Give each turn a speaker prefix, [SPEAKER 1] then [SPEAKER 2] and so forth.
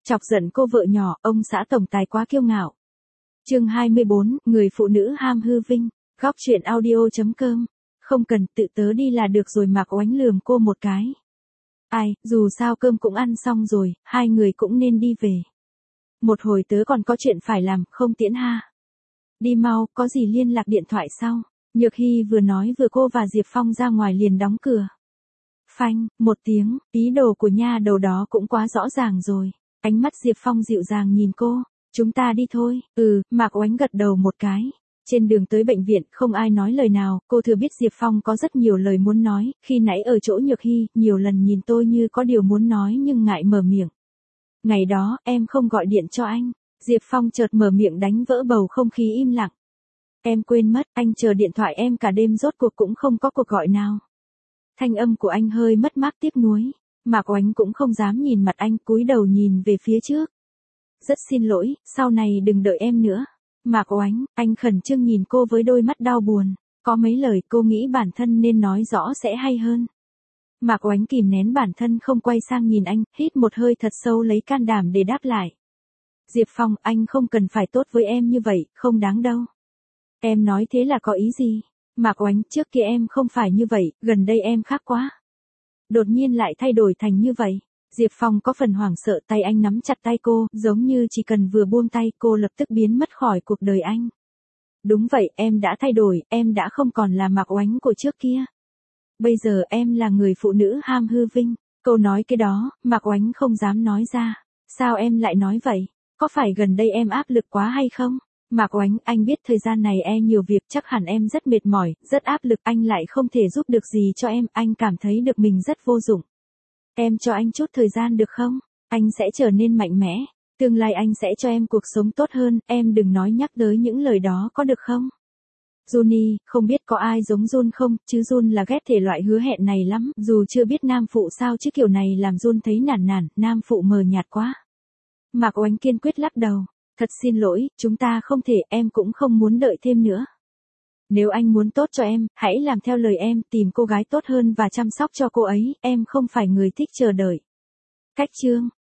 [SPEAKER 1] Chọc giận cô vợ nhỏ, ông xã tổng tài quá kiêu ngạo. Chương 24, người phụ nữ ham hư vinh. Góc truyện audio.com. Không cần, tự tớ đi là được rồi. Mạc Oánh lườm cô một cái. Ai, dù sao cơm cũng ăn xong rồi, hai người cũng nên đi về. Một hồi tớ còn có chuyện phải làm, không tiễn ha. Đi mau, có gì liên lạc điện thoại sau. Nhược Hy vừa nói vừa cô và Diệp Phong ra ngoài liền đóng cửa. Phanh, một tiếng, ý đồ của nha đầu đó cũng quá rõ ràng rồi. Ánh mắt Diệp Phong dịu dàng nhìn cô. Chúng ta đi thôi. Mạc Oánh gật đầu một cái. Trên đường tới bệnh viện, không ai nói lời nào, cô thừa biết Diệp Phong có rất nhiều lời muốn nói, khi nãy ở chỗ Nhược Hy, nhiều lần nhìn tôi như có điều muốn nói nhưng ngại mở miệng. Ngày đó, em không gọi điện cho anh. Diệp Phong chợt mở miệng đánh vỡ bầu không khí im lặng. Em quên mất, anh chờ điện thoại em cả đêm rốt cuộc cũng không có cuộc gọi nào. Thanh âm của anh hơi mất mát tiếc nuối. Mạc Oánh cũng không dám nhìn mặt anh, cúi đầu nhìn về phía trước. Rất xin lỗi, sau này đừng đợi em nữa. Mạc Oánh, anh khẩn trương nhìn cô với đôi mắt đau buồn. Có mấy lời cô nghĩ bản thân nên nói rõ sẽ hay hơn. Mạc Oánh kìm nén bản thân không quay sang nhìn anh, hít một hơi thật sâu lấy can đảm để đáp lại. Diệp Phong, anh không cần phải tốt với em như vậy, không đáng đâu. Em nói thế là có ý gì? Mạc Oánh, trước kia em không phải như vậy, gần đây em khác quá. Đột nhiên lại thay đổi thành như vậy. Diệp Phong có phần hoảng sợ, tay anh nắm chặt tay cô, giống như chỉ cần vừa buông tay cô lập tức biến mất khỏi cuộc đời anh. Đúng vậy, em đã thay đổi, em đã không còn là Mạc Oánh của trước kia. Bây giờ em là người phụ nữ ham hư vinh. Câu nói cái đó, Mạc Oánh không dám nói ra. Sao em lại nói vậy? Có phải gần đây em áp lực quá hay không? Mạc Oánh, anh biết thời gian này em nhiều việc, chắc hẳn em rất mệt mỏi, rất áp lực, anh lại không thể giúp được gì cho em, anh cảm thấy được mình rất vô dụng. Em cho anh chút thời gian được không? Anh sẽ trở nên mạnh mẽ, tương lai anh sẽ cho em cuộc sống tốt hơn, em đừng nói nhắc tới những lời đó có được không? Juni, không biết có ai giống Jun không, chứ Jun là ghét thể loại hứa hẹn này lắm, dù chưa biết nam phụ sao chứ kiểu này làm Jun thấy nản nản, nam phụ mờ nhạt quá. Mạc Oánh kiên quyết lắc đầu. Thật xin lỗi, chúng ta không thể, em cũng không muốn đợi thêm nữa. Nếu anh muốn tốt cho em, hãy làm theo lời em, tìm cô gái tốt hơn và chăm sóc cho cô ấy, em không phải người thích chờ đợi. Cách chương.